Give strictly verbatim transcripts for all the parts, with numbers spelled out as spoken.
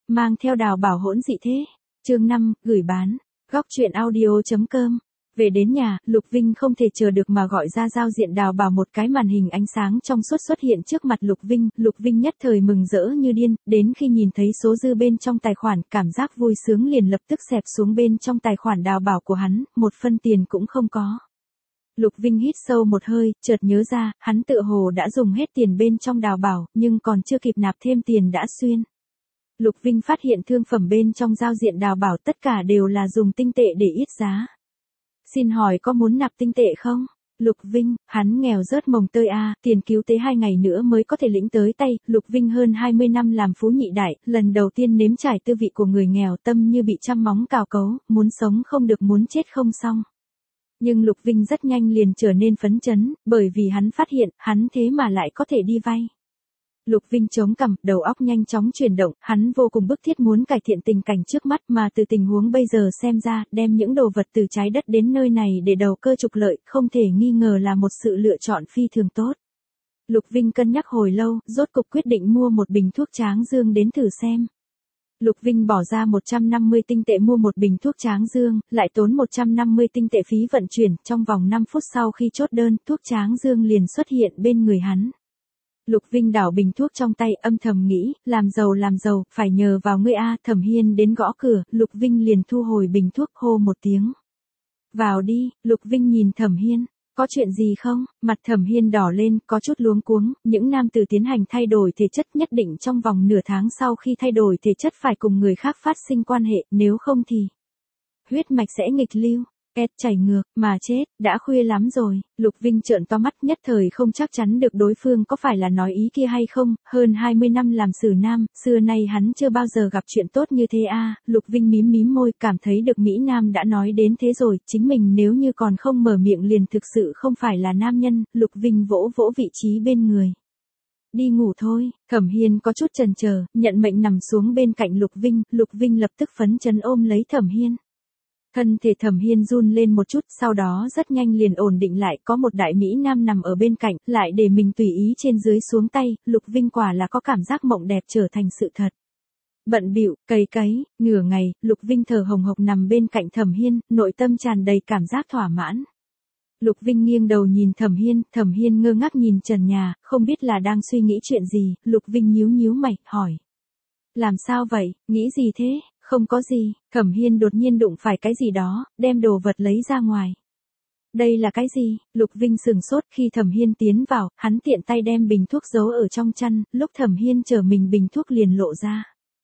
mang theo đào bảo hỗn dị thế. Chương năm, gửi bán. Góc truyện audio chấm com. Về đến nhà, Lục Vinh không thể chờ được mà gọi ra giao diện đào bảo, một cái màn hình ánh sáng trong suốt xuất hiện trước mặt Lục Vinh. Lục Vinh nhất thời mừng rỡ như điên, đến khi nhìn thấy số dư bên trong tài khoản, cảm giác vui sướng liền lập tức xẹp xuống bên trong tài khoản đào bảo của hắn, một phân tiền cũng không có. Lục Vinh hít sâu một hơi, chợt nhớ ra, hắn tựa hồ đã dùng hết tiền bên trong đào bảo, nhưng còn chưa kịp nạp thêm tiền đã xuyên. Lục Vinh phát hiện thương phẩm bên trong giao diện đào bảo tất cả đều là dùng tinh tệ để yết giá. Xin hỏi có muốn nạp tinh tệ không? Lục Vinh, hắn nghèo rớt mồng tơi a, à, tiền cứu tế hai ngày nữa mới có thể lĩnh tới tay. Lục Vinh hơn hai mươi năm làm phú nhị đại, lần đầu tiên nếm trải tư vị của người nghèo, tâm như bị trăm móng cào cấu, muốn sống không được, muốn chết không xong. Nhưng Lục Vinh rất nhanh liền trở nên phấn chấn, bởi vì hắn phát hiện, hắn thế mà lại có thể đi vay. Lục Vinh chống cằm, đầu óc nhanh chóng chuyển động, hắn vô cùng bức thiết muốn cải thiện tình cảnh trước mắt, mà từ tình huống bây giờ xem ra, đem những đồ vật từ trái đất đến nơi này để đầu cơ trục lợi, không thể nghi ngờ là một sự lựa chọn phi thường tốt. Lục Vinh cân nhắc hồi lâu, rốt cục quyết định mua một bình thuốc tráng dương đến thử xem. Lục Vinh bỏ ra một trăm năm mươi tinh tệ mua một bình thuốc tráng dương, lại tốn một trăm năm mươi tinh tệ phí vận chuyển, trong vòng năm phút sau khi chốt đơn, thuốc tráng dương liền xuất hiện bên người hắn. Lục Vinh đảo bình thuốc trong tay, âm thầm nghĩ, làm giàu làm giàu, phải nhờ vào ngươi a. Thẩm Hiên đến gõ cửa, Lục Vinh liền thu hồi bình thuốc, hô một tiếng. Vào đi. Lục Vinh nhìn Thẩm Hiên. Có chuyện gì không? Mặt Thẩm Hiên đỏ lên, có chút luống cuống. Những nam tử tiến hành thay đổi thể chất nhất định trong vòng nửa tháng sau khi thay đổi thể chất phải cùng người khác phát sinh quan hệ, nếu không thì huyết mạch sẽ nghịch lưu. Két chảy ngược, mà chết, đã khuya lắm rồi. Lục Vinh trợn to mắt, nhất thời không chắc chắn được đối phương có phải là nói ý kia hay không. Hơn hai mươi năm làm sử nam, xưa nay hắn chưa bao giờ gặp chuyện tốt như thế a. À. Lục Vinh mím mím môi, cảm thấy được Mỹ Nam đã nói đến thế rồi, chính mình nếu như còn không mở miệng liền thực sự không phải là nam nhân. Lục Vinh vỗ vỗ vị trí bên người. Đi ngủ thôi. Thẩm Hiên có chút chần chờ, nhận mệnh nằm xuống bên cạnh Lục Vinh. Lục Vinh lập tức phấn chấn ôm lấy Thẩm Hiên. Thân thể Thẩm Hiên run lên một chút, sau đó rất nhanh liền ổn định lại, có một đại mỹ nam nằm ở bên cạnh, lại để mình tùy ý trên dưới xuống tay. Lục Vinh quả là có cảm giác mộng đẹp trở thành sự thật. Bận bịu, cày cấy, nửa ngày, Lục Vinh thở hồng hộc nằm bên cạnh Thẩm Hiên, nội tâm tràn đầy cảm giác thỏa mãn. Lục Vinh nghiêng đầu nhìn Thẩm Hiên, Thẩm Hiên ngơ ngác nhìn trần nhà, không biết là đang suy nghĩ chuyện gì. Lục Vinh nhíu nhíu mày, hỏi. Làm sao vậy, nghĩ gì thế? Không có gì. Thẩm Hiên đột nhiên đụng phải cái gì đó, đem đồ vật lấy ra ngoài. Đây là cái gì? Lục Vinh sừng sốt, khi Thẩm Hiên tiến vào, hắn tiện tay đem bình thuốc giấu ở trong chăn, lúc Thẩm Hiên chờ mình bình thuốc liền lộ ra.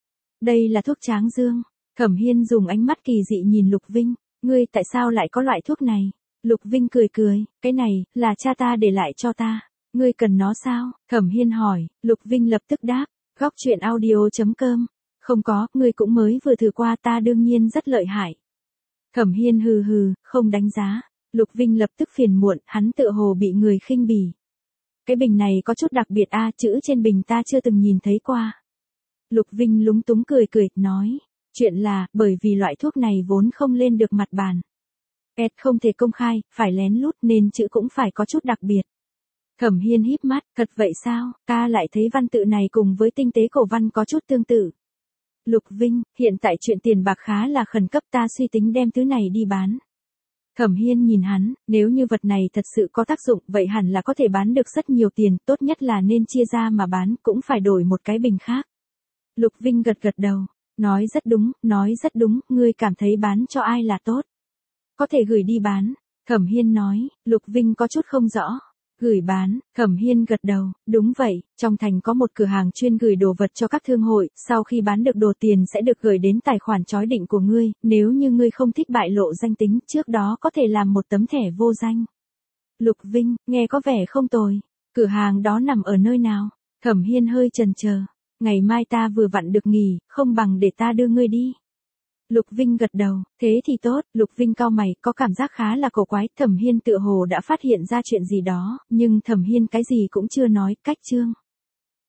Đây là thuốc tráng dương. Thẩm Hiên dùng ánh mắt kỳ dị nhìn Lục Vinh, ngươi tại sao lại có loại thuốc này? Lục Vinh cười cười, cái này, là cha ta để lại cho ta. Ngươi cần nó sao? Thẩm Hiên hỏi. Lục Vinh lập tức đáp, góc truyện audio chấm com. Không có, ngươi cũng mới vừa thử qua, ta đương nhiên rất lợi hại. Thẩm Hiên hừ hừ, không đánh giá. Lục Vinh lập tức phiền muộn, hắn tựa hồ bị người khinh bỉ. Cái bình này có chút đặc biệt a, à, chữ trên bình ta chưa từng nhìn thấy qua. Lục Vinh lúng túng cười cười, nói. Chuyện là, bởi vì loại thuốc này vốn không lên được mặt bàn. Két không thể công khai, phải lén lút nên chữ cũng phải có chút đặc biệt. Thẩm Hiên híp mắt, thật vậy sao, ta lại thấy văn tự này cùng với tinh tế cổ văn có chút tương tự. Lục Vinh, hiện tại chuyện tiền bạc khá là khẩn cấp, ta suy tính đem thứ này đi bán. Thẩm Hiên nhìn hắn, nếu như vật này thật sự có tác dụng, vậy hẳn là có thể bán được rất nhiều tiền, tốt nhất là nên chia ra mà bán, cũng phải đổi một cái bình khác. Lục Vinh gật gật đầu, nói rất đúng, nói rất đúng, ngươi cảm thấy bán cho ai là tốt? Có thể gửi đi bán. Thẩm Hiên nói. Lục Vinh có chút không rõ. Gửi bán. Thẩm Hiên gật đầu, đúng vậy, trong thành có một cửa hàng chuyên gửi đồ vật cho các thương hội, sau khi bán được đồ tiền sẽ được gửi đến tài khoản chói định của ngươi, nếu như ngươi không thích bại lộ danh tính, trước đó có thể làm một tấm thẻ vô danh. Lục Vinh, nghe có vẻ không tồi. Cửa hàng đó nằm ở nơi nào? Thẩm Hiên hơi chần chờ. Ngày mai ta vừa vặn được nghỉ, không bằng để ta đưa ngươi đi. Lục Vinh gật đầu, thế thì tốt. Lục Vinh cau mày, có cảm giác khá là cổ quái. Thẩm Hiên tựa hồ đã phát hiện ra chuyện gì đó, nhưng Thẩm Hiên cái gì cũng chưa nói. Cách chương